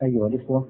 أيها الإخوة،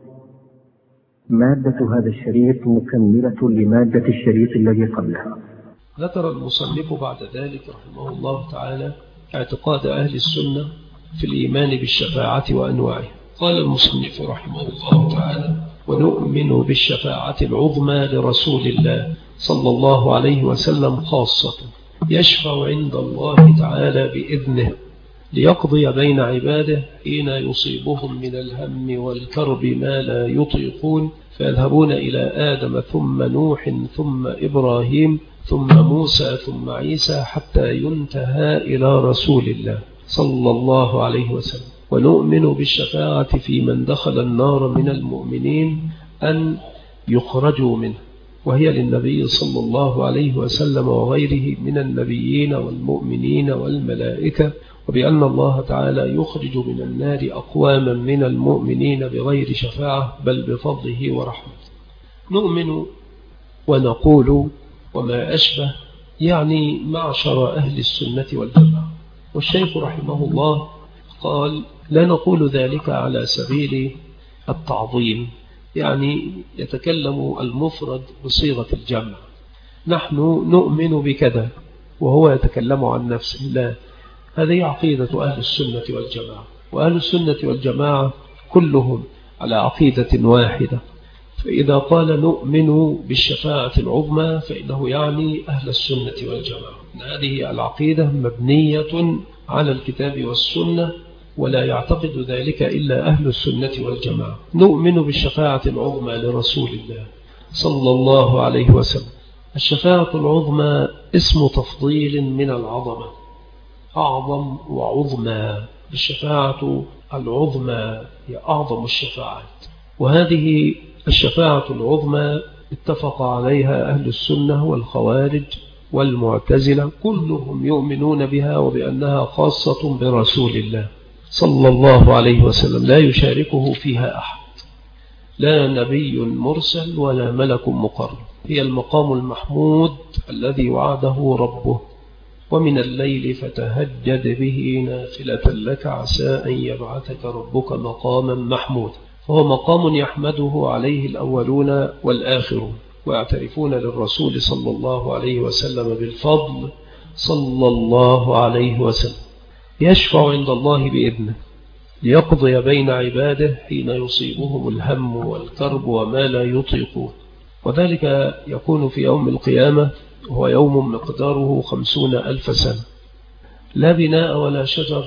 مادة هذا الشريط مكملة لمادة الشريط الذي قبلها. ذكر المصنف بعد ذلك رحمه الله تعالى اعتقاد أهل السنة في الإيمان بالشفاعة وأنواعها. قال المصنف رحمه الله تعالى: ونؤمن بالشفاعة العظمى لرسول الله صلى الله عليه وسلم خاصة، يشفع عند الله تعالى بإذنه ليقضي بين عباده حين يصيبهم من الهم والكرب ما لا يطيقون، فيذهبون إلى آدم ثم نوح ثم إبراهيم ثم موسى ثم عيسى حتى ينتهى إلى رسول الله صلى الله عليه وسلم. ونؤمن بالشفاعة في من دخل النار من المؤمنين أن يخرجوا منه، وهي للنبي صلى الله عليه وسلم وغيره من النبيين والمؤمنين والملائكة، وبأن الله تعالى يخرج من النار أقواما من المؤمنين بغير شفاعة بل بفضله ورحمته. نؤمن ونقول وما أشبه، يعني معشر أهل السنة والجماعة. والشيخ رحمه الله قال: لا نقول ذلك على سبيل التعظيم، يعني يتكلم المفرد بصيغة الجمع، نحن نؤمن بكذا وهو يتكلم عن نفسه. لا، هذه عقيدة أهل السنة والجماعة، وأهل السنة والجماعة كلهم على عقيدة واحدة. فإذا قال نؤمن بالشفاعة العظمى فإنه يعني أهل السنة والجماعة. هذه العقيدة مبنية على الكتاب والسنة، ولا يعتقد ذلك إلا أهل السنة والجماعة. نؤمن بالشفاعة العظمى لرسول الله صلى الله عليه وسلم. الشفاعة العظمى اسم تفضيل من العظمة، أعظم وعظمى. الشفاعة العظمى هي أعظم الشفاعات، وهذه الشفاعة العظمى اتفق عليها أهل السنة والخوارج والمعتزلة، كلهم يؤمنون بها وبأنها خاصة برسول الله صلى الله عليه وسلم، لا يشاركه فيها أحد، لا نبي مرسل ولا ملك مقرب. هي المقام المحمود الذي وعده ربه: ومن الليل فتهجد به نافلة لك عسى أن يبعثك ربك مقاما محمودا. فهو مقام يحمده عليه الأولون والآخرون، ويعترفون للرسول صلى الله عليه وسلم بالفضل صلى الله عليه وسلم. يشفع عند الله بإذنه ليقضي بين عباده حين يصيبهم الهم والكرب وما لا يطيقون، وذلك يكون في يوم القيامة، وهو يوم مقداره 50,000 سنة، لا بناء ولا شجر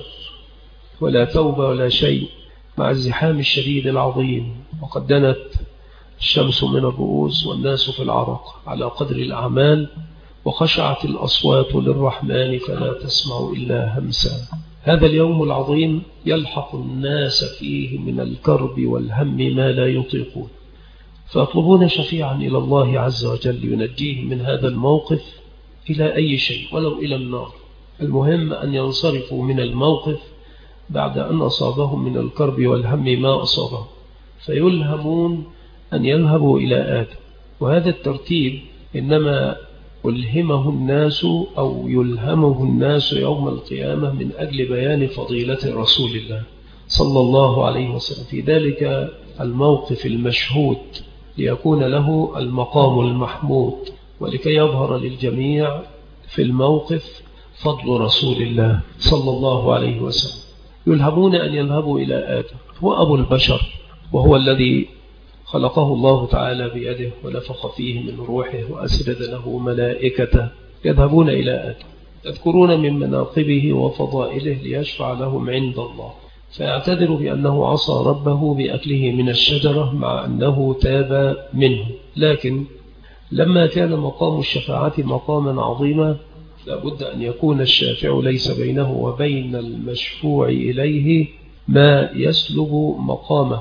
ولا توبة ولا شيء، مع الزحام الشديد العظيم، وقد دنت الشمس من الرؤوس والناس في العرق على قدر الأعمال، وخشعت الأصوات للرحمن فلا تسمع إلا همسا. هذا اليوم العظيم يلحق الناس فيه من الكرب والهم ما لا يطيقون، فيطلبون شفيعا إلى الله عز وجل ينجيهم من هذا الموقف إلى أي شيء، ولو إلى النار. المهم أن ينصرفوا من الموقف بعد أن أصابهم من الكرب والهم ما أصابهم، فيلهمون أن يذهبوا إلى آدم. وهذا الترتيب إنما ألهمه الناس أو يلهمه الناس يوم القيامة من أجل بيان فضيلة رسول الله صلى الله عليه وسلم في ذلك الموقف المشهود، ليكون له المقام المحمود، ولكي يظهر للجميع في الموقف فضل رسول الله صلى الله عليه وسلم. يلهمون أن يذهبوا إلى آدم، هو أبو البشر، وهو الذي خلقه الله تعالى بيده ونفخ فيه من روحه وأسجد له ملائكته. يذهبون إلى آدم يذكرون من مناقبه وفضائله ليشفع لهم عند الله، فيعتذر بأنه عصى ربه بأكله من الشجرة مع أنه تاب منه. لكن لما كان مقام الشفاعة مقاما عظيما، لابد أن يكون الشافع ليس بينه وبين المشفوع إليه ما يسلب مقامه.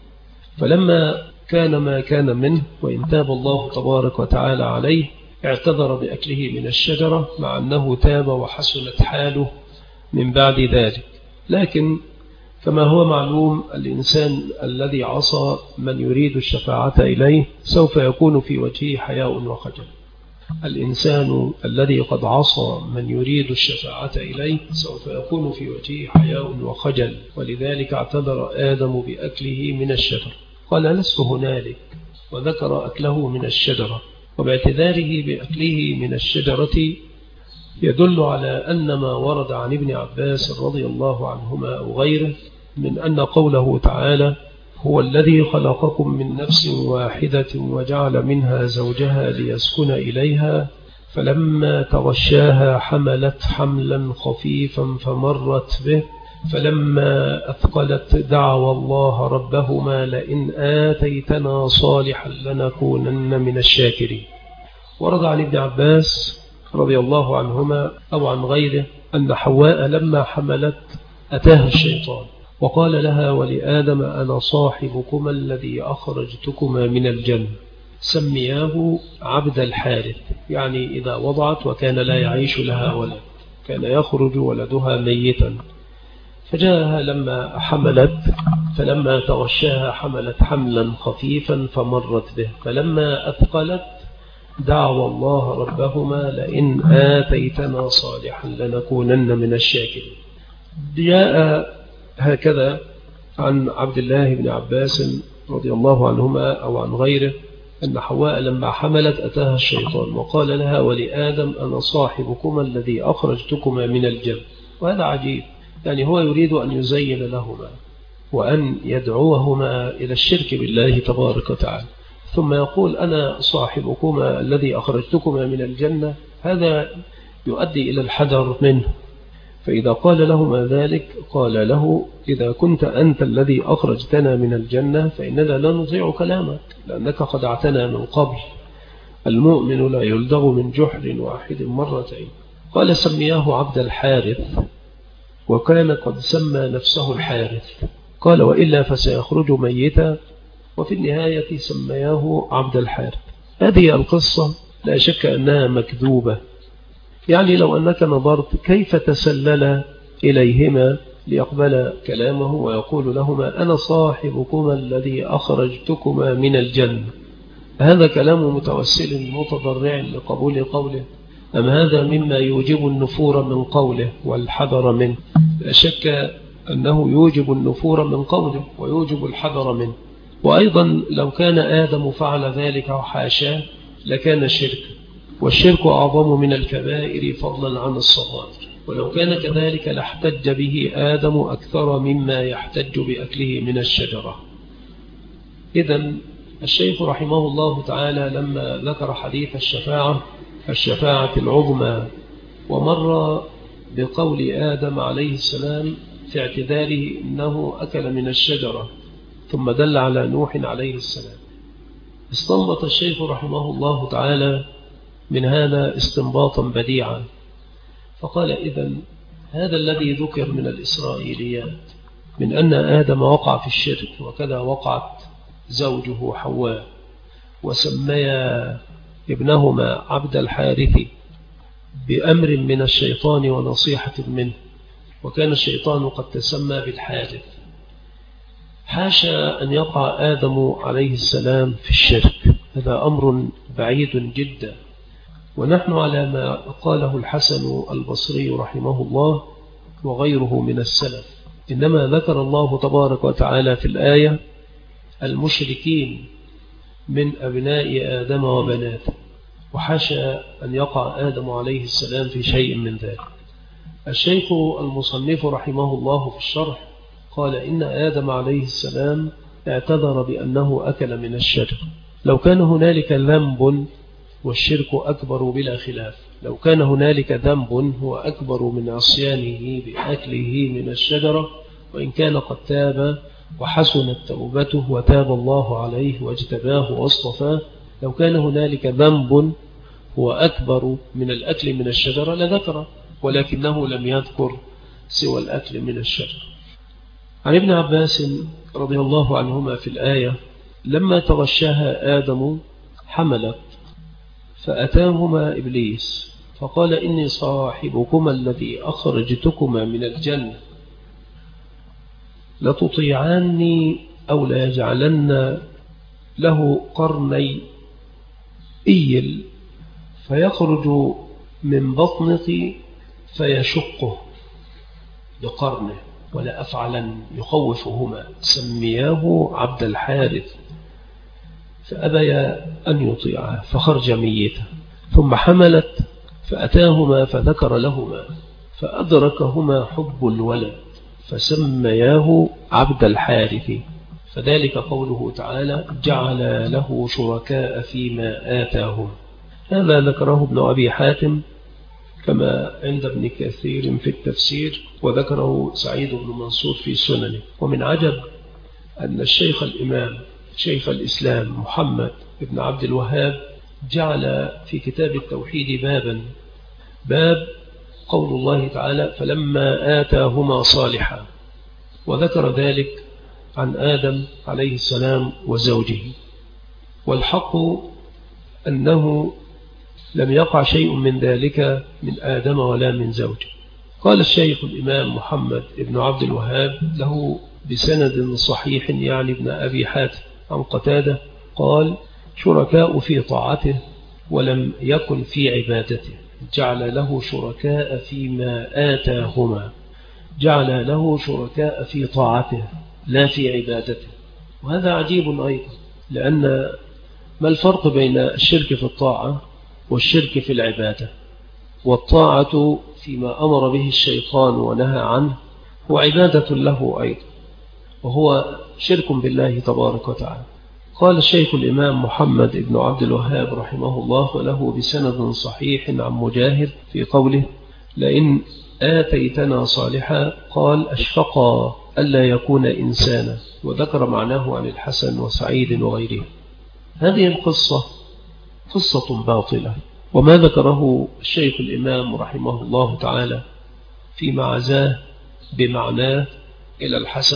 فلما كان ما كان منه، وإن تاب الله تبارك وتعالى عليه، اعتذر بأكله من الشجرة مع أنه تاب وحسنت حاله من بعد ذلك. لكن كما هو معلوم، الإنسان الذي عصى من يريد الشفاعة إليه سوف يكون في وجهه حياء وخجل، الإنسان الذي قد عصى من يريد الشفاعة إليه سوف يكون في وجهه حياء وخجل، ولذلك اعتذر آدم بأكله من الشجرة، قال لست هنالك، وذكر أكله من الشجرة. وباعتذاره بأكله من الشجرة يدل على أن ما ورد عن ابن عباس رضي الله عنهما أو غيره من أن قوله تعالى هو الذي خلقكم من نفس واحدة وجعل منها زوجها ليسكن إليها فلما تغشاها حملت حملا خفيفا فمرت به فلما أثقلت دعوى الله ربهما لئن آتيتنا صالحا لنكونن من الشاكرين. ورد عن ابن عباس رضي الله عنهما أو عن غيره أن حواء لما حملت أتاها الشيطان وقال لها ولآدم أنا صاحبكما الذي أخرجتكما من الجنة، سمياه عبد الحارث، يعني إذا وضعت وكان لا يعيش لها ولد كان يخرج ولدها ميتا، فجاءها لما حملت فلما تغشاها حملت حملا خفيفا فمرت به فلما أثقلت دعوى الله ربهما لئن آتيتنا صالحا لنكونن من الشاكرين. جاء هكذا عن عبد الله بن عباس رضي الله عنهما أو عن غيره أن حواء لما حملت أتاها الشيطان وقال لها ولآدم أنا صاحبكما الذي أخرجتكما من الجنة. وهذا عجيب، يعني هو يريد أن يزين لهما وأن يدعوهما إلى الشرك بالله تبارك وتعالى، ثم يقول أنا صاحبكما الذي أخرجتكما من الجنة، هذا يؤدي إلى الحذر منه. فإذا قال لهما ذلك قال له إذا كنت أنت الذي أخرجتنا من الجنة فإننا لا نطيع كلامك لأنك خدعتنا من قبل، المؤمن لا يلدغ من جحر واحد مرتين. قال سمياه عبد الحارث، وكان قد سمى نفسه الحارث، قال وإلا فسيخرج ميتا، وفي النهاية سمياه عبد الحارث. هذه القصة لا شك أنها مكذوبة، يعني لو أنك نظرت كيف تسلل إليهما ليقبل كلامه ويقول لهما أنا صاحبكما الذي أخرجتكما من الجنة، هذا كلام متوسل متضرع لقبول قوله أم هذا مما يوجب النفور من قوله والحذر منه؟ لا شك أنه يوجب النفور من قوله ويوجب الحذر منه. وأيضا لو كان آدم فعل ذلك وحاشاه لكان شرك، والشرك أعظم من الكبائر فضلا عن الصغائر، ولو كان كذلك لاحتج به آدم أكثر مما يحتج بأكله من الشجرة. إذن الشيخ رحمه الله تعالى لما ذكر حديث الشفاعة العظمى ومر بقول آدم عليه السلام في اعتذاره إنه أكل من الشجرة ثم دل على نوح عليه السلام، استنبط الشيخ رحمه الله تعالى من هذا استنباطا بديعا، فقال إذن هذا الذي ذكر من الإسرائيليات من أن آدم وقع في الشرك وكذا وقعت زوجه حواء وسميا ابنهما عبد الحارث بأمر من الشيطان ونصيحة منه، وكان الشيطان قد تسمى بالحارث، حاشا أن يقع آدم عليه السلام في الشرك، هذا أمر بعيد جدا. ونحن على ما قاله الحسن البصري رحمه الله وغيره من السلف، إنما ذكر الله تبارك وتعالى في الآية المشركين من أبناء آدم وبناته، وحاشا أن يقع آدم عليه السلام في شيء من ذلك. الشيخ المصنف رحمه الله في الشرح قال إن آدم عليه السلام اعتذر بأنه أكل من الشجر. لو كان هنالك ذنب والشرك أكبر بلا خلاف، لو كان هنالك ذنب هو أكبر من عصيانه بأكله من الشجرة، وإن كان قد تاب وحسنت توبته وتاب الله عليه واجتباه واصطفاه، لو كان هنالك ذنب هو أكبر من الأكل من الشجرة لذكره، ولكنه لم يذكر سوى الأكل من الشجرة. عن ابن عباس رضي الله عنهما في الآية لما تغشاها آدم حملت فأتاهما إبليس فقال إني صاحبكما الذي أخرجتكما من الجنة لتطيعاني أو لا يجعلن له قرني إيل فيخرج من بطنك فيشقه بقرنه ولا أفعلا يخوفهما، سمياه عبد الحارث، فأبي أن يطيعه فخرج ميتا. ثم حملت فأتاهما فذكر لهما فأدركهما حب الولد فسمياه عبد الحارث، فذلك قوله تعالى جعل له شركاء فيما آتاهم. هذا ذكره ابن أبي حاتم كما عند ابن كثير في التفسير، وذكره سعيد بن منصور في سننه. ومن عجب أن الشيخ الإمام شيخ الإسلام محمد بن عبد الوهاب جعل في كتاب التوحيد باب قول الله تعالى فلما آتاهما صالحا، وذكر ذلك عن آدم عليه السلام وزوجه، والحق أنه لم يقع شيء من ذلك من آدم ولا من زوجه. قال الشيخ الإمام محمد بن عبد الوهاب له بسند صحيح يعني ابن أبي حاتم عن قتادة قال شركاء في طاعته ولم يكن في عبادته، جعل له شركاء فيما آتاهما، جعل له شركاء في طاعته لا في عبادته. وهذا عجيب أيضا، لأن ما الفرق بين الشرك في الطاعة والشرك في العبادة؟ والطاعة فيما أمر به الشيطان ونهى عنه هو عبادة له أيضا، وهو شرك بالله تبارك وتعالى. قال الشيخ الإمام محمد بن عبد الوهاب رحمه الله وله بسند صحيح عن مجاهد في قوله لئن آتيتنا صالحا قال أشفقا ألا يكون إنسانا، وذكر معناه عن الحسن وسعيد وغيره. هذه القصة قصة باطلة، وما ذكره الشيخ الإمام رحمه الله تعالى فيما عزاه بمعناه إلى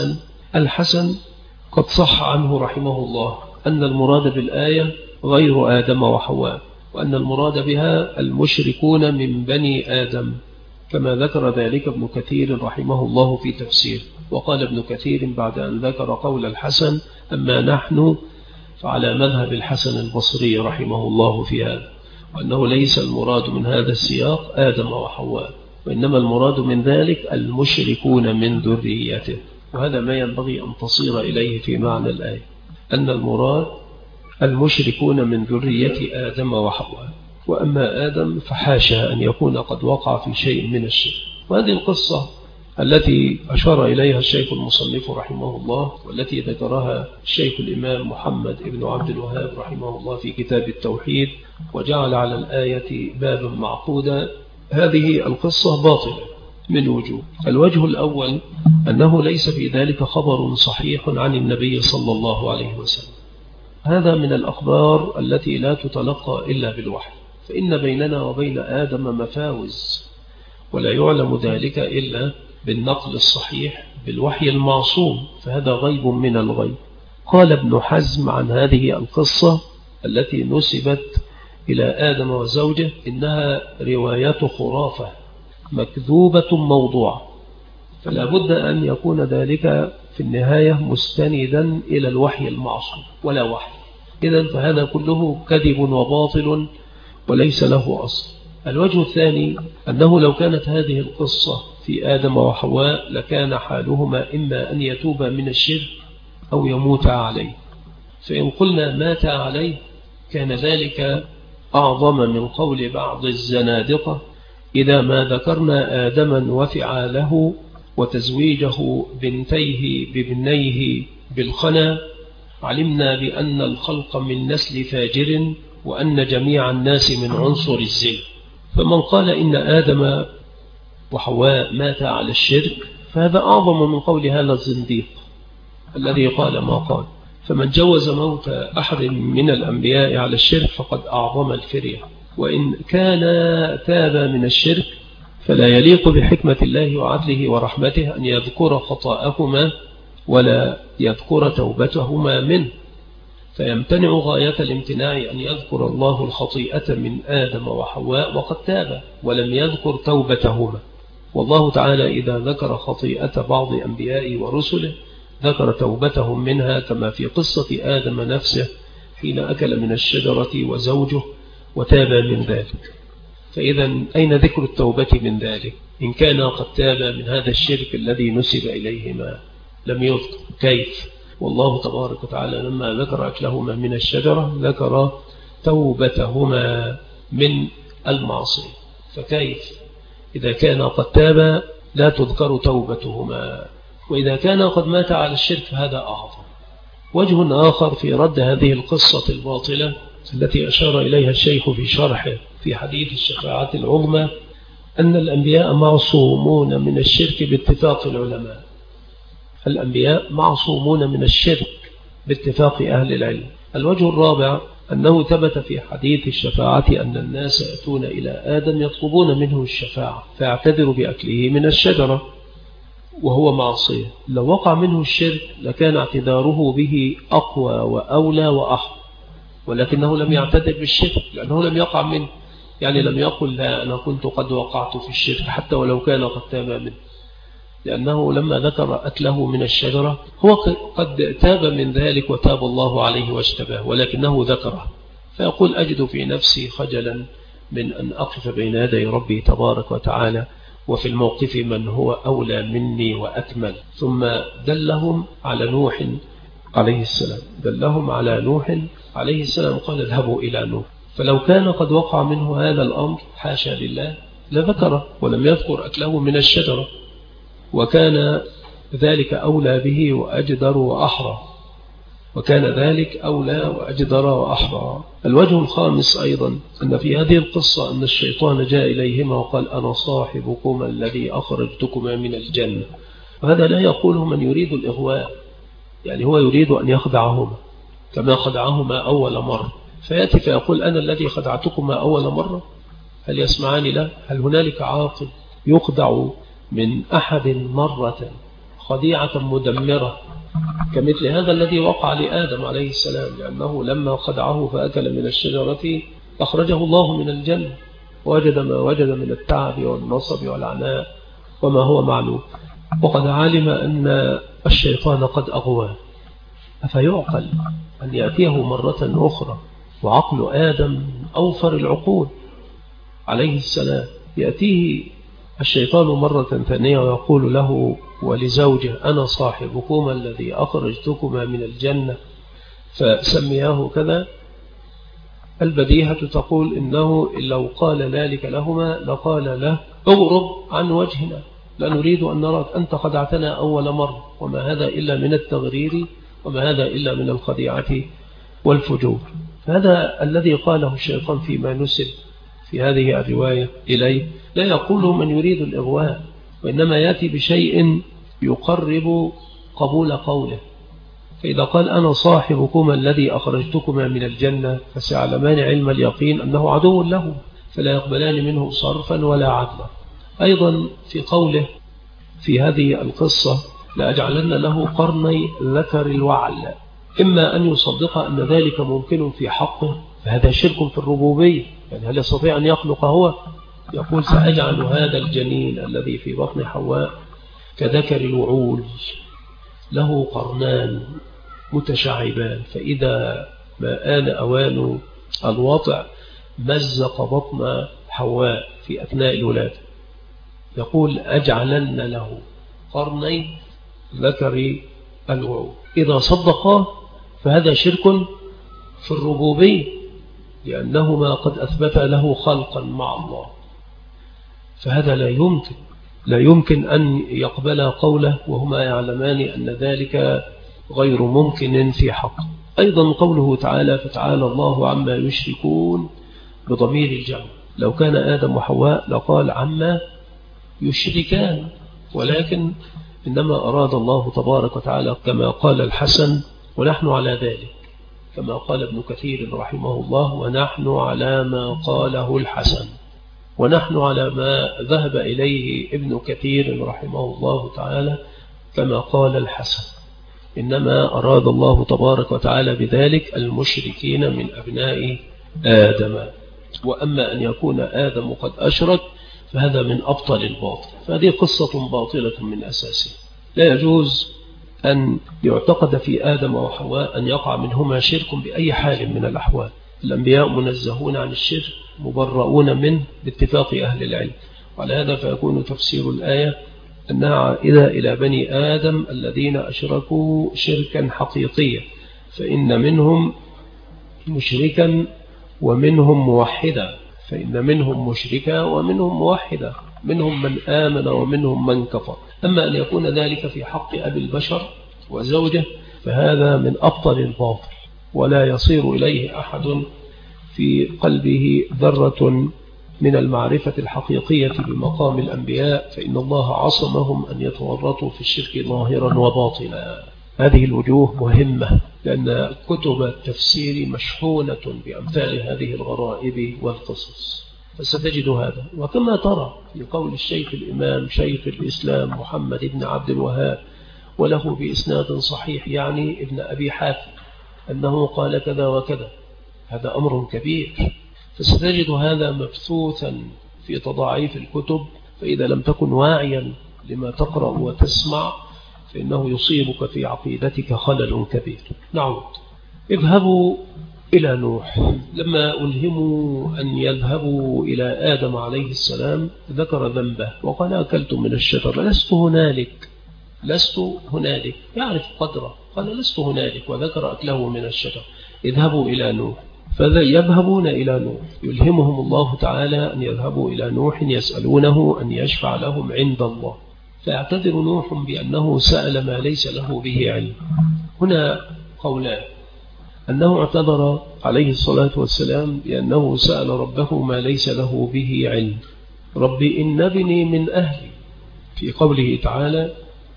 الحسن قد صح عنه رحمه الله أن المراد بالآية غير آدم وحواء، وأن المراد بها المشركون من بني آدم، كما ذكر ذلك ابن كثير رحمه الله في تفسير. وقال ابن كثير بعد أن ذكر قول الحسن أما نحن فعلى مذهب الحسن البصري رحمه الله في هذا، وأنه ليس المراد من هذا السياق آدم وحواء، وإنما المراد من ذلك المشركون من ذريته. وهذا ما ينبغي أن تصير إليه في معنى الآية، أن المراد المشركون من ذرية آدم وحواء، وأما آدم فحاشا أن يكون قد وقع في شيء من الشرك. وهذه القصة التي أشار إليها الشيخ المصنف رحمه الله، والتي ذكرها الشيخ الإمام محمد بن عبد الوهاب رحمه الله في كتاب التوحيد وجعل على الآية بابا معقودا، هذه القصة باطلة من وجوه. الوجه الأول أنه ليس في ذلك خبر صحيح عن النبي صلى الله عليه وسلم، هذا من الأخبار التي لا تتلقى إلا بالوحي، فإن بيننا وبين آدم مفاوز، ولا يعلم ذلك إلا بالنقل الصحيح بالوحي المعصوم، فهذا غيب من الغيب. قال ابن حزم عن هذه القصة التي نسبت إلى آدم وزوجه إنها رواية خرافة مكذوبة موضوعة، فلا بد أن يكون ذلك في النهاية مستندا إلى الوحي المعصوم ولا وحي. إذن فهذا كله كذب وباطل وليس له أصل. الوجه الثاني أنه لو كانت هذه القصة في آدم وحواء لكان حالهما إما أن يتوبا من الشرك أو يموت عليه، فإن قلنا مات عليه كان ذلك أعظم من قول بعض الزنادقة إذا ما ذكرنا آدما وفعاله وتزويجه بنتيه بابنيه بالخنا علمنا بأن الخلق من نسل فاجر وأن جميع الناس من عنصر الزنا. فمن قال إن آدم وحواء مات على الشرك فهذا أعظم من قول هذا الزنديق الذي قال ما قال. فمن جوز موت أحد من الأنبياء على الشرك فقد أعظم الفرية، وإن كان تاب من الشرك فلا يليق بحكمة الله وعدله ورحمته أن يذكر خطأهما ولا يذكر توبتهما منه، فيمتنع غاية الامتناع أن يذكر الله الخطيئة من آدم وحواء وقد تاب ولم يذكر توبتهما. والله تعالى إذا ذكر خطيئة بعض أنبيائه ورسله ذكر توبتهم منها، كما في قصة آدم نفسه حين أكل من الشجرة وزوجه وتاب من ذلك. فإذا أين ذكر التوبة من ذلك إن كان قد تاب من هذا الشرك الذي نسب إليهما؟ لم يذكر. كيف؟ والله تبارك وتعالى لما ذكر أكلهما من الشجرة ذكر توبتهما من المعصية. فكيف إذا كان قد تاب لا تذكر توبتهما، وإذا كان قد مات على الشرك فهذا أعظم. وجه آخر في رد هذه القصة الباطلة التي أشار إليها الشيخ في شرحه في حديث الشفاعة العظمى أن الأنبياء معصومون من الشرك باتفاق العلماء. الأنبياء معصومون من الشرك باتفاق أهل العلم. الوجه الرابع أنه ثبت في حديث الشفاعة أن الناس يأتون إلى آدم يطلبون منه الشفاعة فيعتذر بأكله من الشجرة وهو معصية. لو وقع منه الشرك لكان اعتذاره به أقوى وأولى وأحق، ولكنه لم يعتذر بالشرك لأنه لم يقع منه، يعني لم يقل لا أنا كنت قد وقعت في الشرك حتى ولو كان قد تاب منه، لأنه لما ذكر أكله من الشجرة هو قد تاب من ذلك وتاب الله عليه واجتباه، ولكنه ذكره. فيقول أجد في نفسي خجلا من أن أقف بين يدي ربي تبارك وتعالى وفي الموقف من هو أولى مني وأكمل. ثم دلهم على نوح عليه السلام، دلهم على نوح عليه السلام، قال اذهبوا إلى نوح. فلو كان قد وقع منه هذا الأمر حاشا لله لذكره ولم يذكر أكله من الشجرة، وكان ذلك أولى به وأجدر وأحرى، وكان ذلك أولى وأجدر وأحرى. الوجه الخامس أيضا أن في هذه القصة أن الشيطان جاء إليهما وقال أنا صاحبكما الذي أخرجتكما من الجنة، وهذا لا يقوله من يريد الإغواء، يعني هو يريد أن يخدعهما كما خدعهما أول مرة، فيأتي فيقول أنا الذي خدعتكما أول مرة. هل يسمعان له؟ هل هنالك عاقل يخدع من أحد مرة خديعة مدمرة كمثل هذا الذي وقع لآدم عليه السلام؟ لأنه لما خدعه فأكل من الشجرة أخرجه الله من الجنة، وجد ما وجد من التعب والنصب والعناء وما هو معلوم، وقد علم أن الشيطان قد أغواه. أفيعقل أن يأتيه مرة أخرى وعقل آدم أوفر العقول عليه السلام، يأتيه الشيطان مرة ثانية ويقول له ولزوجه أنا صاحبكما الذي أخرجتكما من الجنة فسمياه كذا؟ البديهة تقول إنه لو قال ذلك لهما لقال له اغرب عن وجهنا، لا نريد أن نراك، أنت خدعتنا أول مرة، وما هذا إلا من التغرير وما هذا إلا من الخديعة والفجور. فهذا الذي قاله الشيطان فيما نسب في هذه الرواية إليه لا يقوله من يريد الإغواء، وإنما يأتي بشيء يقرب قبول قوله. فإذا قال أنا صاحبكما الذي أخرجتكما من الجنة فسيعلمان علم اليقين أنه عدو له فلا يقبلان منه صرفا ولا عدلا. أيضا في قوله في هذه القصة لأجعلن له قرني ذكر الوعل، إما أن يصدق أن ذلك ممكن في حقه فهذا شرك في الربوبية، يعني هل يستطيع أن يخلق هو؟ يقول سأجعل هذا الجنين الذي في بطن حواء كذكر الوعول له قرنان متشعبان، فإذا ما آن أوان الوضع مزق بطن حواء في أثناء الولادة. يقول أجعلن له قرني ذكر الوعول. إذا صدقاه فهذا شرك في الربوبية لأنهما قد أثبت له خلقا مع الله، فهذا لا يمكن أن يقبل قوله وهما يعلمان أن ذلك غير ممكن في حق. أيضا قوله تعالى فتعالى الله عما يشركون بضمير الجمع، لو كان آدم وحواء لقال عما يشركان، ولكن إنما أراد الله تبارك وتعالى كما قال الحسن ونحن على ذلك، كما قال ابن كثير رحمه الله ونحن على ما قاله الحسن، ونحن على ما ذهب إليه ابن كثير رحمه الله تعالى كما قال الحسن. إنما أراد الله تبارك وتعالى بذلك المشركين من أبناء آدم، وأما أن يكون آدم قد أشرك فهذا من أبطل الباطل، فهذه قصة باطلة من أساسها. لا يجوز أن يعتقد في آدم وحواء أن يقع منهما شرك بأي حال من الأحوال، الأنبياء منزهون عن الشرك مبرؤون منه باتفاق أهل العلم. وعلى هذا فيكون تفسير الآية أنها عائدة إلى بني آدم الذين أشركوا شركا حقيقيا، فإن منهم مشركا ومنهم موحدا، فإن منهم مشركا ومنهم موحدا، منهم من آمن ومنهم من كفر. أما أن يكون ذلك في حق أبي البشر وزوجه فهذا من أبطل الباطل، ولا يصير إليه أحد في قلبه ذرة من المعرفة الحقيقية بمقام الأنبياء، فإن الله عصمهم أن يتورطوا في الشرك ظاهرا وباطنا. هذه الوجوه مهمة، لأن كتب التفسير مشحونة بأمثال هذه الغرائب والقصص، فستجد هذا. وكما ترى في قول الشيخ الإمام شيخ الإسلام محمد بن عبد الوهاب وله بإسناد صحيح يعني ابن أبي حاتم أنه قال كذا وكذا، هذا أمر كبير، فستجد هذا مبثوثا في تضاعيف الكتب. فإذا لم تكن واعيا لما تقرأ وتسمع فإنه يصيبك في عقيدتك خلل كبير. نعود. اذهبوا إلى نوح. لما ألهموا أن يذهبوا إلى آدم عليه السلام ذكر ذنبه وقال أكلت من الشجرة، لست هنالك، يعرف قدره، قال لست هنالك، وذكر أكله من الشجرة. اذهبوا إلى نوح، فيذهبون إلى نوح، يلهمهم الله تعالى أن يذهبوا إلى نوح يسألونه أن يشفع لهم عند الله، فيعتذر نوح بأنه سأل ما ليس له به علم. هنا قولان: أنه اعتذر عليه الصلاة والسلام بأنه سأل ربه ما ليس له به علم. رب إن ابني من أهلي، في قوله تعالى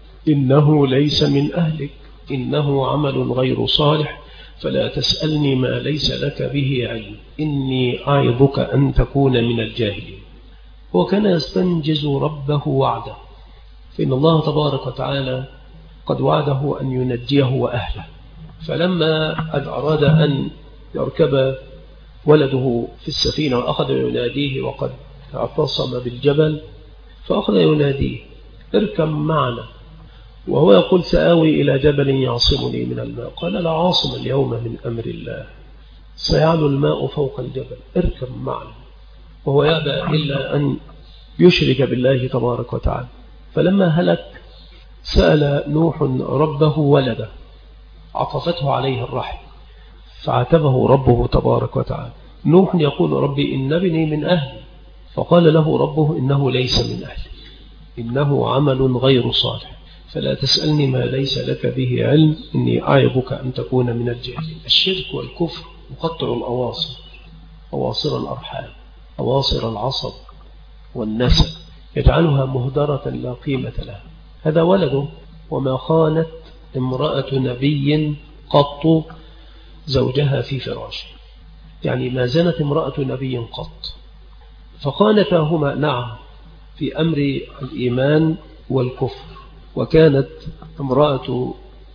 إنه ليس من أهلك إنه عمل غير صالح فلا تسألني ما ليس لك به علم إني أعظك أن تكون من الجاهلين. هو كان يستنجز ربه وعده، فإن الله تبارك وتعالى قد وعده أن ينجيه وأهله، فلما أراد أن يركب ولده في السفينة وأخذ يناديه وقد اعتصم بالجبل، فأخذ يناديه اركب معنا، وهو يقول سآوي إلى جبل يعصمني من الماء، قال لا عاصم اليوم من أمر الله، سيعلو الماء فوق الجبل، اركب معنا، وهو يأبى إلا أن يشرك بالله تبارك وتعالى. فلما هلك سأل نوح ربه ولده، عطفته عليه الرحم، فعاتبه ربه تبارك وتعالى. نوح يقول ربي إن ابني من أهلي، فقال له ربه إنه ليس من أهلي إنه عمل غير صالح فلا تسألني ما ليس لك به علم إني أعظك أن تكون من الجاهلين. الشرك والكفر مقطع الأواصر، أواصر الأرحام، أواصر العصب والنسب، يجعلها مهدرة لا قيمة لها. هذا ولده، وما خانت امرأة نبي قط زوجها في فراشه، يعني ما زنت امرأة نبي قط، فخانتاهما نعم في أمر الإيمان والكفر. وكانت امرأة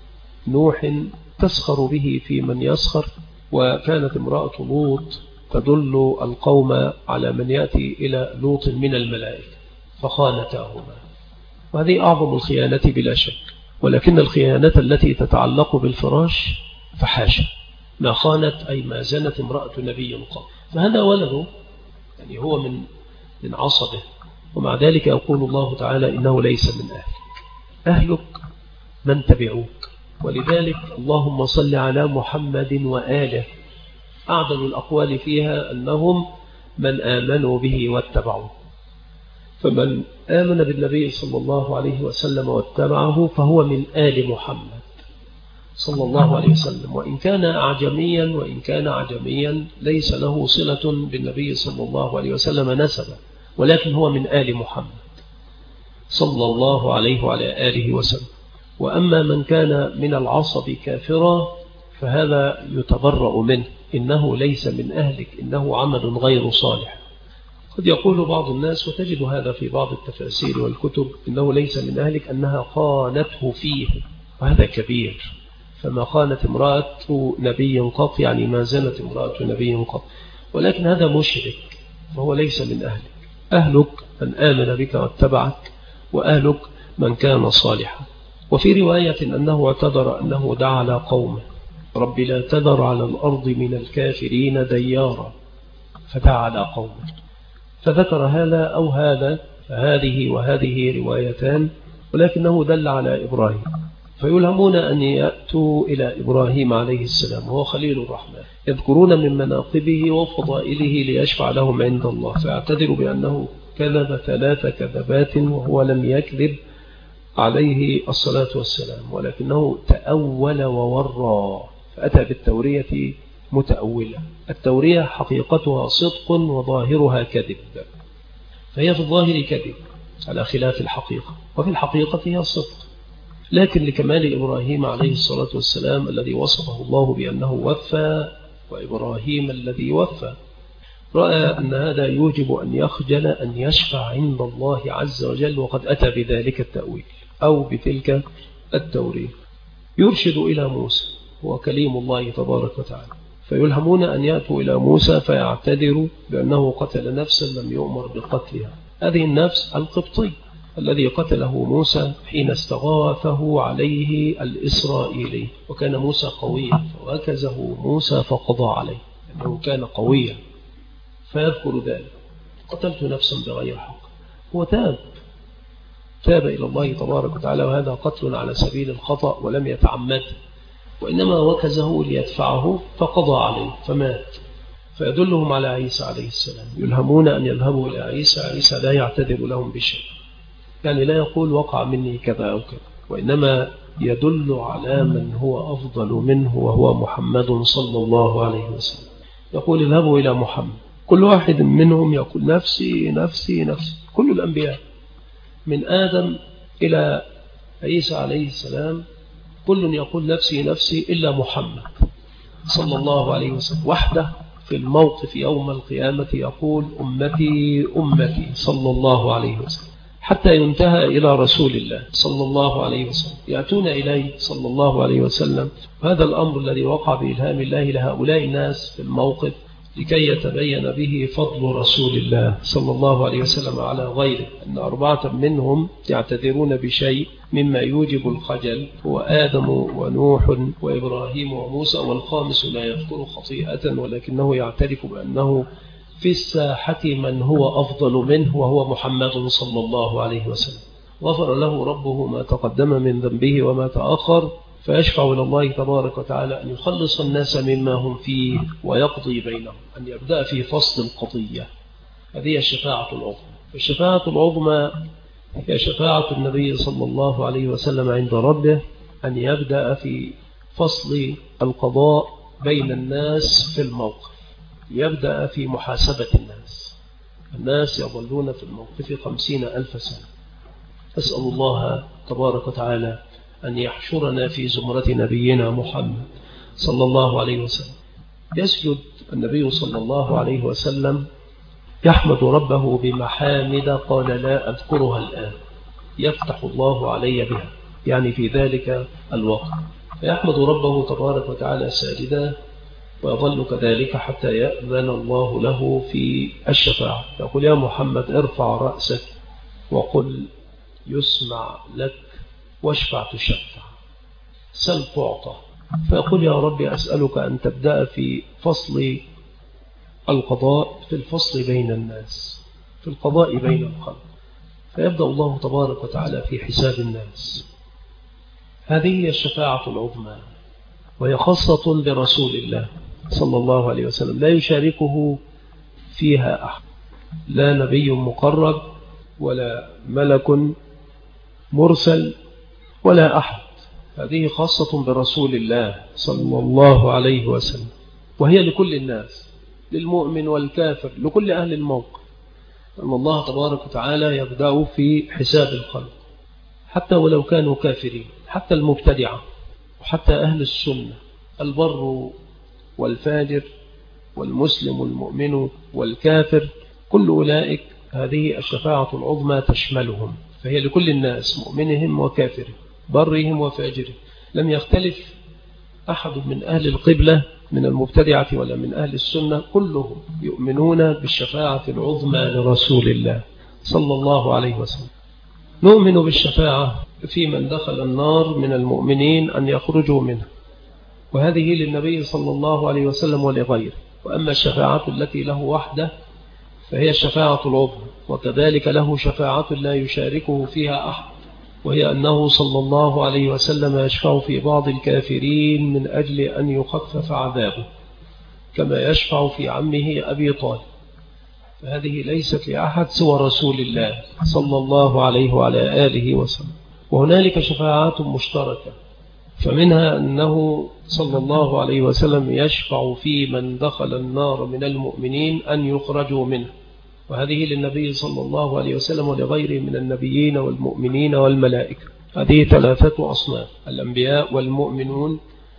نوح تسخر به في من يسخر، وكانت امرأة لوط تدل القوم على من يأتي إلى لوط من الملائكة، فخانتاهما، وهذه أعظم الخيانة بلا شك. ولكن الخيانة التي تتعلق بالفراش فحاشا، ما خانت أي ما زنت امرأة نبي قط. فهذا ولده، يعني هو من عصبه، ومع ذلك يقول الله تعالى إنه ليس من أهلك من تبعوك. ولذلك اللهم صل على محمد وآله، أعدل الأقوال فيها أنهم من آمنوا به واتبعوه، فمن آمن بالنبي صلى الله عليه وسلم واتبعه فهو من آل محمد صلى الله عليه وسلم، وإن كان عجميا ليس له صلة بالنبي صلى الله عليه وسلم نسبا، ولكن هو من آل محمد صلى الله عليه وعلى آله وسلم. وأما من كان من العصب كافرا فهذا يتبرأ منه، إنه ليس من أهلك إنه عمل غير صالح. قد يقول بعض الناس، وتجد هذا في بعض التفاسير والكتب، إنه ليس من أهلك أنها خانته فيه، وهذا كبير. فما خانت امرأة نبي قط يعني ما زنت امرأة نبي قط، ولكن هذا مشرك فهو ليس من أهلك. أهلك من آمن بك واتبعك، وأهلك من كان صالحا. وفي رواية أنه اعتذر أنه دعا على قومه رب لا تذر على الأرض من الكافرين ديارا، فدعا على قومه. فذكر هذا أو هذا، فهذه وهذه روايتان، ولكنه دل على إبراهيم. فيلهمون أن يأتوا إلى إبراهيم عليه السلام وهو خليل الرحمن، يذكرون من مناقبه وفضائله ليشفع لهم عند الله، فيعتذر بأنه كذب 3 كذبات وهو لم يكذب عليه الصلاة والسلام، ولكنه تأول وورى، فأتى بالتورية متأولة. التورية حقيقتها صدق وظاهرها كذب، فهي في الظاهر كذب على خلاف الحقيقة، وفي الحقيقة هي صدق. لكن لكمال إبراهيم عليه الصلاة والسلام الذي وصفه الله بأنه وفى، وإبراهيم الذي وفى، رأى أن هذا يوجب أن يخجل أن يشفع عند الله عز وجل، وقد أتى بذلك التأويل أو بتلك التورية. يرشد إلى موسى هو كليم الله تبارك وتعالى، فيلهمون أن يأتوا إلى موسى فيعتذروا بأنه قتل نفسا لم يؤمر بقتلها. هذه النفس القبطي الذي قتله موسى حين استغاثه عليه الإسرائيلي، وكان موسى قويا فوكزه موسى فقضى عليه لأنه كان قويا، فيذكر ذلك: قتلت نفسا بغير حق. هو تاب إلى الله تبارك وتعالى، وهذا قتل على سبيل الخطأ ولم يتعمد، وإنما وكزه ليدفعه فقضى عليه فمات. فيدلهم على عيسى عليه السلام، يلهمون أن يذهبوا إلى عيسى. عيسى لا يعتذر لهم بشيء، يعني لا يقول وقع مني كذا أو كذا، وإنما يدل على من هو أفضل منه وهو محمد صلى الله عليه وسلم. يقول اذهبوا إلى محمد. كل واحد منهم يقول نفسي نفسي نفسي. كل الأنبياء من آدم إلى عيسى عليه السلام كل يقول نفسي نفسي إلا محمد صلى الله عليه وسلم وحده في الموقف يوم القيامة يقول أمتي أمتي صلى الله عليه وسلم، حتى ينتهى إلى رسول الله صلى الله عليه وسلم، يأتون إليه صلى الله عليه وسلم. وهذا الأمر الذي وقع بإلهام الله لهؤلاء الناس في الموقف لكي يتبين به فضل رسول الله صلى الله عليه وسلم على غيره، أن 4 منهم يعتذرون بشيء مما يوجب الخجل، هو آدم ونوح وإبراهيم وموسى، والخامس لا يذكر خطيئة ولكنه يعترف بأنه في الساحة من هو أفضل منه وهو محمد صلى الله عليه وسلم. غفر له ربه ما تقدم من ذنبه وما تأخر، فيشفع إلى الله تبارك وتعالى أن يخلص الناس مما هم فيه ويقضي بينهم، أن يبدأ في فصل القضية. هذه الشفاعة العظمى. الشفاعة العظمى هي شفاعة النبي صلى الله عليه وسلم عند ربه، أن يبدأ في فصل القضاء بين الناس في الموقف، يبدأ في محاسبة الناس يظلون في الموقف 50,000 سنة. أسأل الله تبارك وتعالى أن يحشرنا في زمرة نبينا محمد صلى الله عليه وسلم. يسجد النبي صلى الله عليه وسلم يحمد ربه بمحامد قال لا أذكرها الآن، يفتح الله علي بها، يعني في ذلك الوقت. فيحمد ربه تبارك وتعالى ساجدا، ويظل كذلك حتى يأذن الله له في الشفاعة. يقول يا محمد ارفع رأسك وقل يسمع لك واشفع تشفع، سل تعطى. فيقول يا رب أسألك أن تبدأ في فصل القضاء، في الفصل بين الناس، في القضاء بين الخلق. فيبدأ الله تبارك وتعالى في حساب الناس. هذه هي الشفاعة العظمى، وهي خاصة برسول الله صلى الله عليه وسلم، لا يشاركه فيها أحد، لا نبي مقرب ولا ملك مرسل ولا أحد. هذه خاصة برسول الله صلى الله عليه وسلم، وهي لكل الناس، للمؤمن والكافر، لكل أهل الموقف، أن الله تبارك وتعالى يبدأ في حساب الخلق، حتى ولو كانوا كافرين، حتى المبتدعة وحتى أهل السنة، البر والفاجر والمسلم والمؤمن والكافر، كل أولئك هذه الشفاعة العظمى تشملهم، فهي لكل الناس، مؤمنهم وكافرهم، برهم وفاجرهم. لم يختلف أحد من أهل القبلة من المبتدعة ولا من أهل السنة، كلهم يؤمنون بالشفاعة العظمى لرسول الله صلى الله عليه وسلم. نؤمن بالشفاعة في من دخل النار من المؤمنين أن يخرجوا منها، وهذه للنبي صلى الله عليه وسلم ولغيره. وأما الشفاعة التي له وحده فهي الشفاعة العظمى، وكذلك له شفاعة لا يشاركه فيها أحد، وهي أنه صلى الله عليه وسلم يشفع في بعض الكافرين من أجل أن يخفف عذابه، كما يشفع في عمه أبي طالب. فهذه ليست لأحد سوى رسول الله صلى الله عليه وعلى آله وسلم. وهنالك شفاعات مشتركة، فمنها أنه صلى الله عليه وسلم يشفع في من دخل النار من المؤمنين أن يخرجوا منه، وهذه للنبي صلى الله عليه وسلم ولغيره من النبيين والمؤمنين والملائكة. هذه 3 أصناف: الأنبياء والمؤمنون،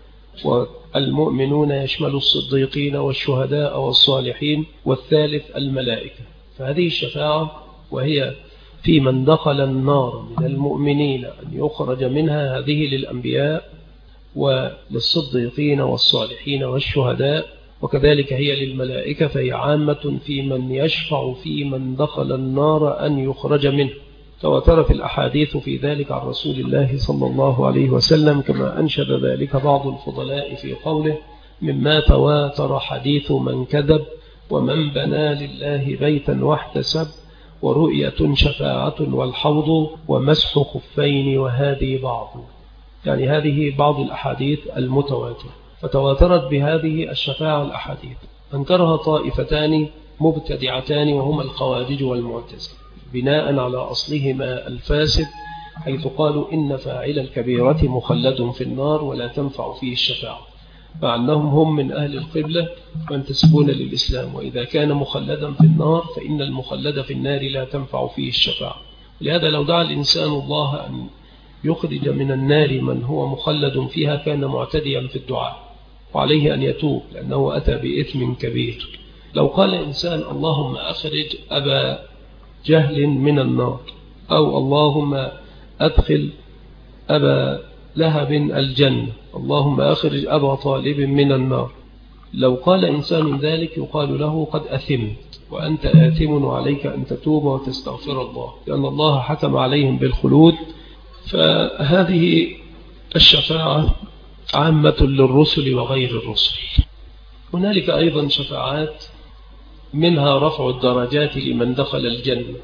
والمؤمنون يشمل الصديقين والشهداء والصالحين، والثالث الملائكة. فهذه الشفاعة وهي في من دخل النار من المؤمنين أن يخرج منها، هذه للأنبياء وللصديقين والصالحين والشهداء، وكذلك هي للملائكة، فهي عامة في من يشفع في من دخل النار أن يخرج منه. تواتر في الأحاديث في ذلك عن رسول الله صلى الله عليه وسلم، كما أنشد ذلك بعض الفضلاء في قوله: مما تواتر حديث من كذب، ومن بنى لله بيتا واحتسب، ورؤية شفاعة والحوض، ومسح خفين وهذه بعض. يعني هذه بعض الأحاديث المتواترة، فتواترت بهذه الشفاعة الأحاديث. أنكرها طائفتان مبتدعتان وهما الخوارج والمعتزلة، بناء على أصلهما الفاسد، حيث قالوا إن فاعل الكبيرة مخلد في النار ولا تنفع فيه الشفاعة، مع أنهم هم من أهل القبلة وينتسبون للإسلام، وإذا كان مخلدا في النار فإن المخلد في النار لا تنفع فيه الشفاعة. لهذا لو دعا الإنسان الله أن يخرج من النار من هو مخلد فيها كان معتديا في الدعاء، وعليه أن يتوب لأنه أتى بإثم كبير. لو قال إنسان اللهم أخرج أبا جهل من النار، أو اللهم أدخل أبا لهب الجنة، اللهم أخرج أبا طالب من النار، لو قال إنسان ذلك يقال له قد أثمت، وأنت آثم وعليك أن تتوب وتستغفر الله، لأن الله حكم عليهم بالخلود. فهذه الشفاعة عامة للرسل وغير الرسل. هنالك أيضا شفاعات منها رفع الدرجات لمن دخل الجنة،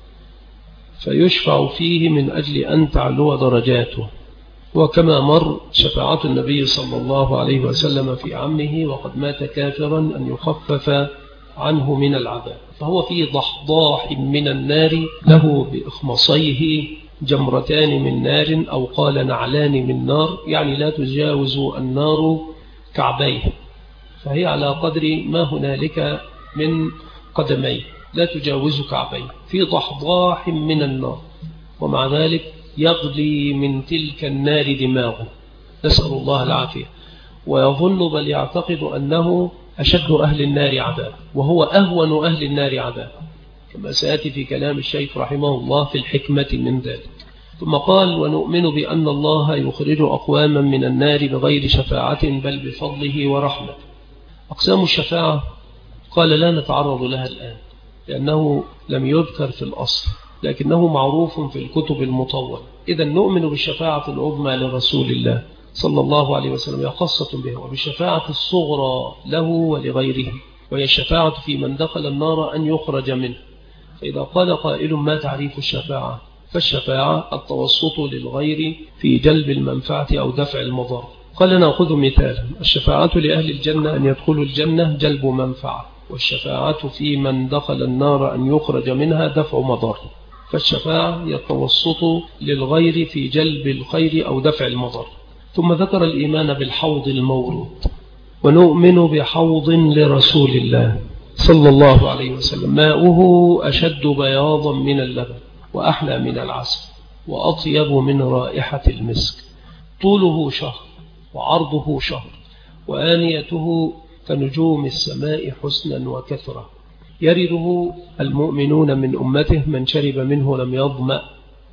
فيشفع فيه من أجل أن تعلو درجاته، وكما مر شفاعة النبي صلى الله عليه وسلم في عمه وقد مات كافرا أن يخفف عنه من العذاب، فهو في ضحضاح من النار، له بإخمصيه جمرتان من نار، أو قال نعلان من نار، يعني لا تجاوز النار كعبيه، فهي على قدر ما هنالك من قدميه، لا تجاوز كعبيه، في ضحضاح من النار، ومع ذلك يغلي من تلك النار دماغه، نسأل الله العافية، ويظن بل يعتقد أنه أشد أهل النار عذاب، وهو أهون أهل النار عذاب، كما سيأتي في كلام الشيخ رحمه الله في الحكمة من ذلك. ثم قال ونؤمن بأن الله يخرج أقواما من النار بغير شفاعة بل بفضله ورحمته. أقسام الشفاعة قال لا نتعرض لها الآن لأنه لم يذكر في الأصل، لكنه معروف في الكتب المطولة. إذا نؤمن بالشفاعة العظمى لرسول الله صلى الله عليه وسلم، هي خاصة به، وبالشفاعة الصغرى له ولغيره، وهي الشفاعة في من دخل النار أن يخرج منه. فإذا قال قائل ما تعريف الشفاعة؟ فالشفاعة التوسط للغير في جلب المنفعة أو دفع المضر. قال نأخذ مثالا: الشفاعة لأهل الجنة أن يدخلوا الجنة جلب منفعة، والشفاعة في من دخل النار أن يخرج منها دفع مضر. فالشفاعة هي التوسط للغير في جلب الخير أو دفع المضر. ثم ذكر الإيمان بالحوض المورود، ونؤمن بحوض لرسول الله صلى الله عليه وسلم ماؤه أشد بياضا من اللبن، وأحلى من العسل، وأطيب من رائحة المسك، طوله شهر وعرضه شهر، وآنيته كنجوم السماء حسنا وكثرة، يرده المؤمنون من أمته، من شرب منه لم يظمأ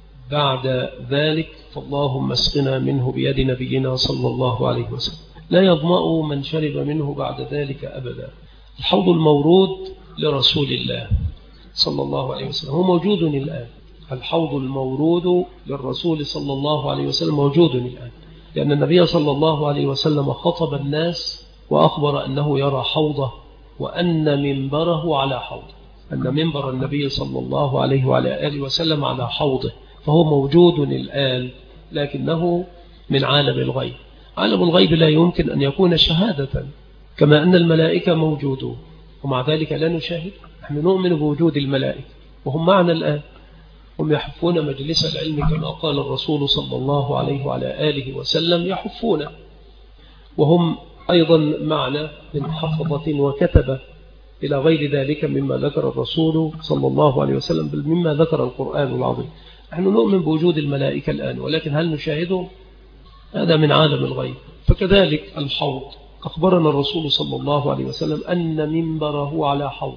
بعد ذلك، فاللهم اسقنا منه بيد نبينا صلى الله عليه وسلم، لا يظمأ من شرب منه بعد ذلك أبدا. الحوض المورود لرسول الله صلى الله عليه وسلم هو موجود الآن، الحوض المورود للرسول صلى الله عليه وسلم موجود الآن، لأن النبي صلى الله عليه وسلم خطب الناس وأخبر أنه يرى حوضه وأن منبره على حوضه، أن منبر النبي صلى الله عليه وعلى آله وسلم على حوضه، فهو موجود الآن لكنه من عالم الغيب. عالم الغيب لا يمكن أن يكون شهادة، كما أن الملائكة موجودون ومع ذلك لا نشاهد. نحن نؤمن بوجود الملائكة وهم معنا الآن، هم يحفون مجلس العلم كما قال الرسول صلى الله عليه وعلى آله وسلم يحفون، وهم أيضا معنا من حفظة وكتبة إلى غير ذلك مما ذكر الرسول صلى الله عليه وسلم، بل مما ذكر القرآن العظيم. نحن نؤمن بوجود الملائكة الآن، ولكن هل نشاهدهم؟ هذا من عالم الغيب. فكذلك الحوض، أخبرنا الرسول صلى الله عليه وسلم أن منبره على حوض،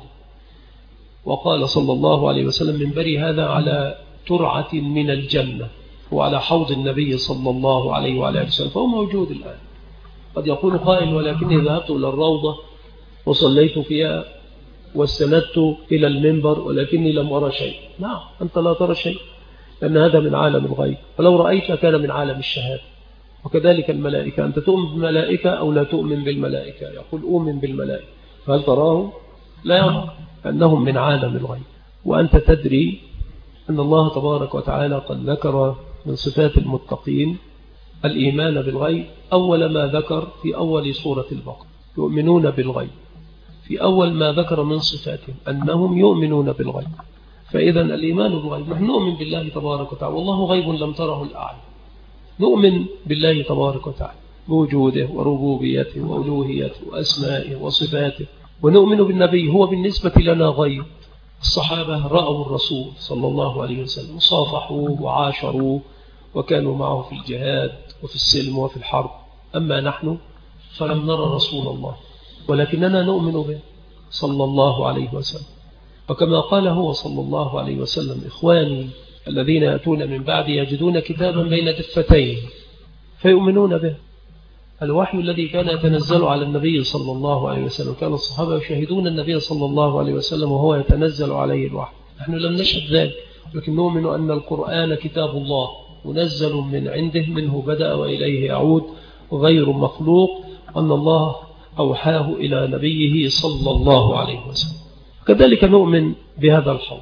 وقال صلى الله عليه وسلم منبري هذا على ترعة من الجنة وعلى حوض النبي صلى الله عليه وعلى وسلم، فهو موجود الآن. قد يقول قائل ولكني ذهبت إلى الروضة وصليت فيها واستندت إلى المنبر ولكني لم أرى شيء. نعم، أنت لا ترى شيء، لأن هذا من عالم الغيب، ولو رأيت كان من عالم الشهادة. وكذلك الملائكة، أنت تؤمن بالملائكة أو لا تؤمن بالملائكة؟ يقول أؤمن بالملائكة، فهل تراهم؟ لا يرى، أنهم من عالم الغيب. وأنت تدري أن الله تبارك وتعالى قد ذكر من صفات المتقين الإيمان بالغيب أول ما ذكر في أول سورة البقرة، يؤمنون بالغيب، في أول ما ذكر من صفاتهم أنهم يؤمنون بالغيب. فإذا الإيمان بالغيب، نحن نؤمن بالله تبارك وتعالى، والله غيب لم تره الأعين. نؤمن بالله تبارك وتعالى بوجوده وربوبيته وألوهيته وأسمائه وصفاته، ونؤمن بالنبي، هو بالنسبة لنا غيب. الصحابة رأوا الرسول صلى الله عليه وسلم وصافحوه وعاشروه وكانوا معه في الجهاد وفي السلم وفي الحرب. أما نحن فلم نرى رسول الله، ولكننا نؤمن به صلى الله عليه وسلم. وكما قال هو صلى الله عليه وسلم: إخواني الذين يأتون من بعد يجدون كتابا بين دفتين فيؤمنون به. الوحي الذي كان يتنزل على النبي صلى الله عليه وسلم، كان الصحابة يشاهدون النبي صلى الله عليه وسلم وهو يتنزل عليه الوحي. نحن لم نشهد ذلك، لكن نؤمن أن القرآن كتاب الله منزل من عنده، منه بدأ وإليه يعود، غير مخلوق، أن الله أوحاه إلى نبيه صلى الله عليه وسلم. كذلك نؤمن بهذا الحوض،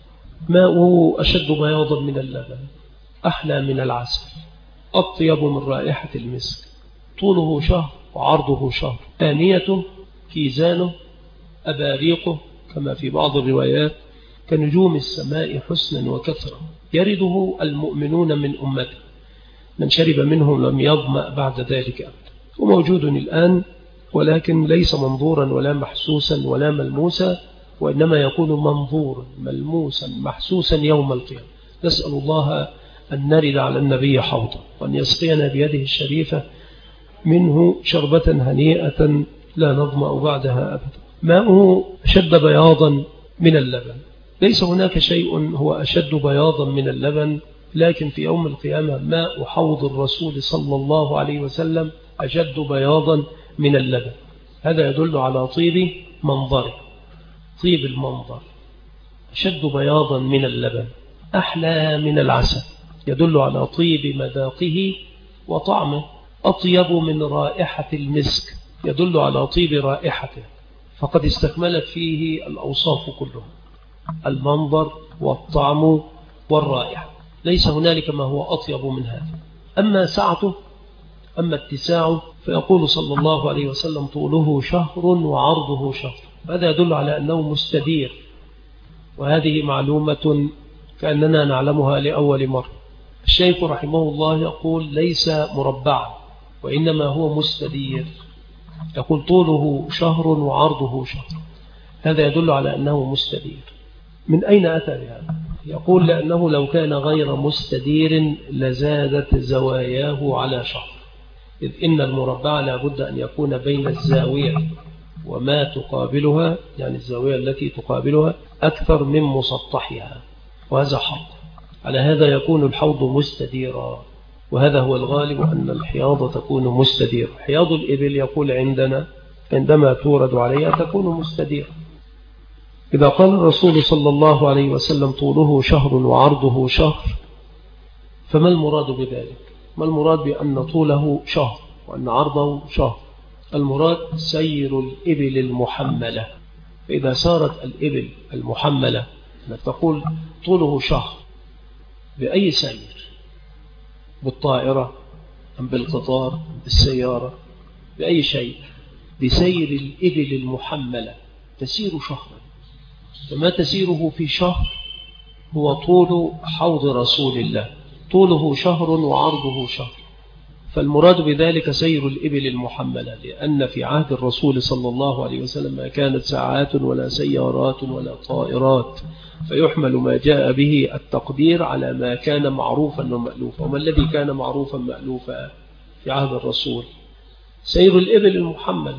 ماؤه أشد بياضا من اللبن، أحلى من العسل، أطيب من رائحة المسك، طوله شهر وعرضه شهر، آنيته كيزانه أباريقه كما في بعض الروايات كنجوم السماء حسنا وكثرة، يرده المؤمنون من أمته، من شرب منه لم يظمأ بعد ذلك أبدا. وموجود الآن، ولكن ليس منظورا ولا محسوسا ولا ملموسا، وإنما يكون منظورا ملموسا محسوسا يوم القيامة. نسأل الله أن نرد على النبي حوضا، وأن يسقينا بيده الشريفة منه شربة هنيئة لا نظمأ بعدها أبدا. ماؤه أشد بياضا من اللبن، ليس هناك شيء هو أشد بياضا من اللبن، لكن في يوم القيامة ماء حوض الرسول صلى الله عليه وسلم أشد بياضا من اللبن. هذا يدل على طيب منظره، طيب المنظر، أشد بياضا من اللبن، أحلى من العسل، يدل على طيب مذاقه وطعمه، أطيب من رائحة المسك، يدل على طيب رائحته، فقد استكملت فيه الأوصاف كلها، المنظر والطعم والرائحة، ليس هنالك ما هو أطيب من هذا. أما سعته، أما اتساعه، فيقول صلى الله عليه وسلم: طوله شهر وعرضه شهر. هذا يدل على أنه مستدير، وهذه معلومة كأننا نعلمها لأول مرة. الشيخ رحمه الله يقول: ليس مربعا، وإنما هو مستدير. يقول: طوله شهر وعرضه شهر، هذا يدل على أنه مستدير. من أين أتى بهذا؟ يقول: لأنه لو كان غير مستدير لزادت زواياه على شهر، إذ إن المربع لا بد أن يكون بين الزاوية وما تقابلها، يعني الزاوية التي تقابلها أكثر من مسطحها، وهذا حق. على هذا يكون الحوض مستديرا، وهذا هو الغالب أن الحياض تكون مستديرة. حياض الإبل يقول عندنا عندما تورد عليها تكون مستديرة. إذا قال الرسول صلى الله عليه وسلم: طوله شهر وعرضه شهر، فما المراد بذلك؟ ما المراد بأن طوله شهر وأن عرضه شهر؟ المراد سير الإبل المحملة. فإذا سارت الإبل المحملة تقول طوله شهر، بأي سير؟ بالطائرة أم بالقطار بالسيارة بأي شيء؟ بسير الإبل المحملة تسير شهرا، فما تسيره في شهر هو طول حوض رسول الله، طوله شهر وعرضه شهر. فالمراد بذلك سير الإبل المحملة، لأن في عهد الرسول صلى الله عليه وسلم ما كانت ساعات ولا سيارات ولا طائرات، فيحمل ما جاء به التقدير على ما كان معروفا ومألوفا. وما الذي كان معروفا مألوفا في عهد الرسول؟ سير الإبل المحملة،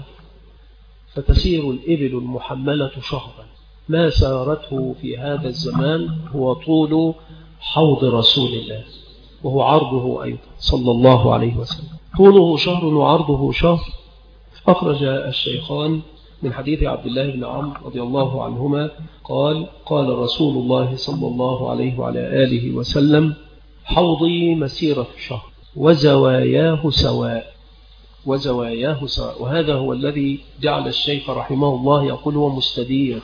فتسير الإبل المحملة شهرا. ما سارته في هذا الزمان هو طول حوض رسول الله، وهو عرضه أيضا صلى الله عليه وسلم، طوله شهر وعرضه شهر. أخرج الشيخان من حديث عبد الله بن عمرو رضي الله عنهما قال: قال رسول الله صلى الله عليه وعلى آله وسلم: حوضي مسيرة شهر وزواياه سواء. وزواياه سواء، وهذا هو الذي جعل الشيخ رحمه الله يقول هو مستدير،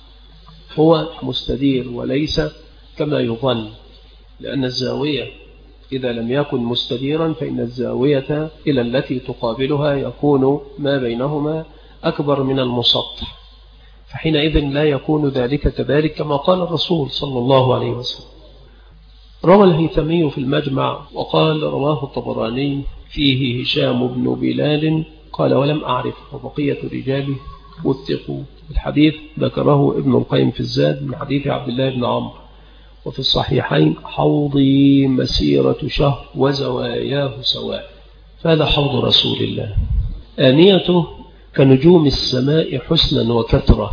هو مستدير وليس كما يظن، لأن الزاوية إذا لم يكن مستديرا فإن الزاوية إلى التي تقابلها يكون ما بينهما أكبر من المسطح، فحينئذ لا يكون ذلك كذلك كما قال الرسول صلى الله عليه وسلم. روى الهيثمي في المجمع وقال: رواه الطبراني فيه هشام بن بلال قال: ولم أعرف، وبقية رجاله وثقوا. الحديث ذكره ابن القيم في الزاد من حديث عبد الله بن عمرو. وفي الصحيحين: حوضي مسيرة شهر وزواياه سواء. فهذا حوض رسول الله، آنيته كنجوم السماء حسنا وكثرة.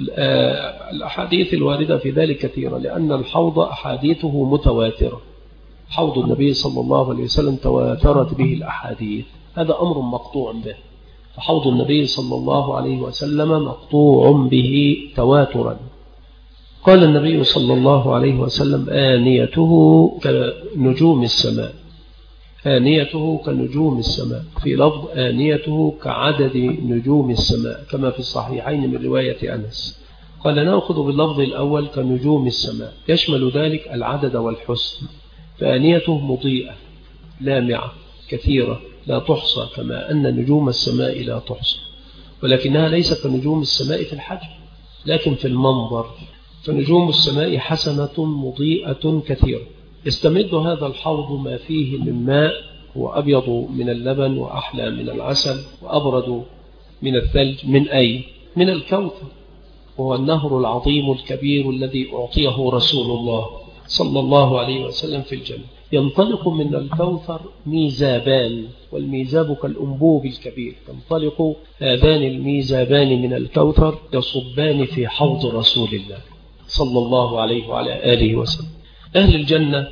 الأحاديث الواردة في ذلك كثيرة، لأن الحوض أحاديثه متواترة. حوض النبي صلى الله عليه وسلم تواترت به الأحاديث، هذا أمر مقطوع به. فحوض النبي صلى الله عليه وسلم مقطوع به تواترا. قال النبي صلى الله عليه وسلم: آنيته كنجوم السماء، آنيته كنجوم السماء. في لفظ: آنيته كعدد نجوم السماء، كما في الصحيحين من رواية أنس. قال: نأخذ باللفظ الأول كنجوم السماء، يشمل ذلك العدد والحسن. فآنيته مضيئة لامعة كثيرة لا تحصى، كما أن نجوم السماء لا تحصى، ولكنها ليست كنجوم السماء في الحجم لكن في المنظر. فنجوم السماء حسنة مضيئة كثيرة. يستمد هذا الحوض ما فيه من ماء، وأبيض من اللبن وأحلى من العسل وأبرد من الثلج. من أي؟ من الكوثر، وهو النهر العظيم الكبير الذي أعطيه رسول الله صلى الله عليه وسلم في الجنة. ينطلق من الكوثر ميزابان، والميزاب كالأنبوب الكبير، تنطلق هذان الميزابان من الكوثر يصبان في حوض رسول الله صلى الله عليه وعلى آله وسلم. أهل الجنة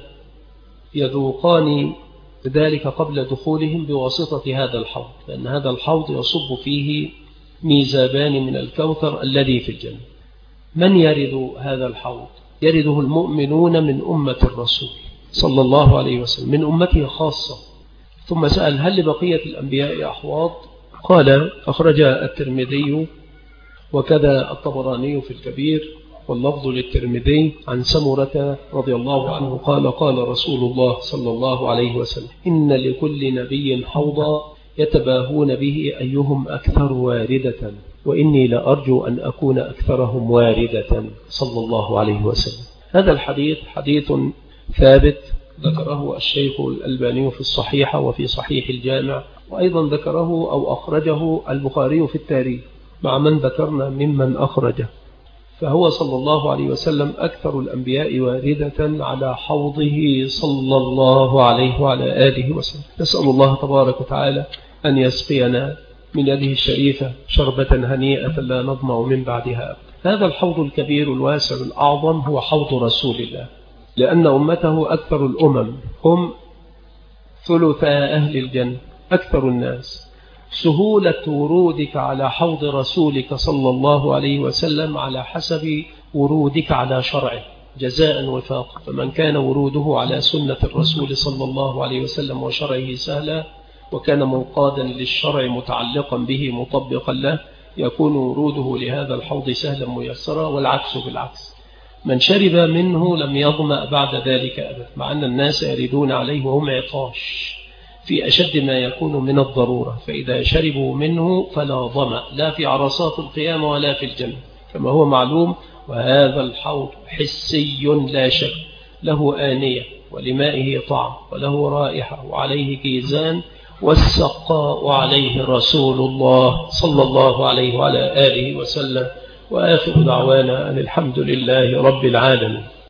يذوقان ذلك قبل دخولهم بواسطة هذا الحوض، لأن هذا الحوض يصب فيه ميزابان من الكوثر الذي في الجنة. من يرد هذا الحوض؟ يرده المؤمنون من أمة الرسول صلى الله عليه وسلم، من أمته خاصة. ثم سأل: هل لبقية الأنبياء أحواض؟ قال: أخرج الترمذي وكذا الطبراني في الكبير، واللفظ للترمذي عن سمرة رضي الله عنه قال: قال رسول الله صلى الله عليه وسلم: إن لكل نبي حوضا يتباهون به أيهم أكثر واردة، وإني لأرجو أن أكون أكثرهم واردة صلى الله عليه وسلم. هذا الحديث حديث ثابت، ذكره الشيخ الألباني في الصحيحة وفي صحيح الجامع، وأيضا ذكره أو أخرجه البخاري في التاريخ مع من ذكرنا ممن أخرجه. فهو صلى الله عليه وسلم أكثر الأنبياء واردة على حوضه صلى الله عليه وعلى آله وسلم. نسأل الله تبارك وتعالى أن يسقينا من يده الشريفة شربة هنيئة لا نظمأ من بعدها. هذا الحوض الكبير الواسع الأعظم هو حوض رسول الله، لأن أمته أكثر الأمم، هم ثلثاء أهل الجنة، أكثر الناس. سهولة ورودك على حوض رسولك صلى الله عليه وسلم على حسب ورودك على شرعه. جزاء وفاقا. فمن كان وروده على سنة الرسول صلى الله عليه وسلم وشرعه سهلا، وكان منقادا للشرع متعلقا به مطبقا له، يكون وروده لهذا الحوض سهلا ميسرا، والعكس بالعكس. من شرب منه لم يظمأ بعد ذلك أبدا، مع أن الناس يردون عليه وهم عطاش في أشد ما يكون من الضرورة، فإذا شربوا منه فلا ظمأ لا في عرصات القيامة ولا في الجنة كما هو معلوم. وهذا الحوض حسي لا شك، له آنية ولمائه طعم وله رائحة وعليه كيزان، والسقاء عليه رسول الله صلى الله عليه وعلى آله وسلم. وآخر دعوانا أن الحمد لله رب العالمين.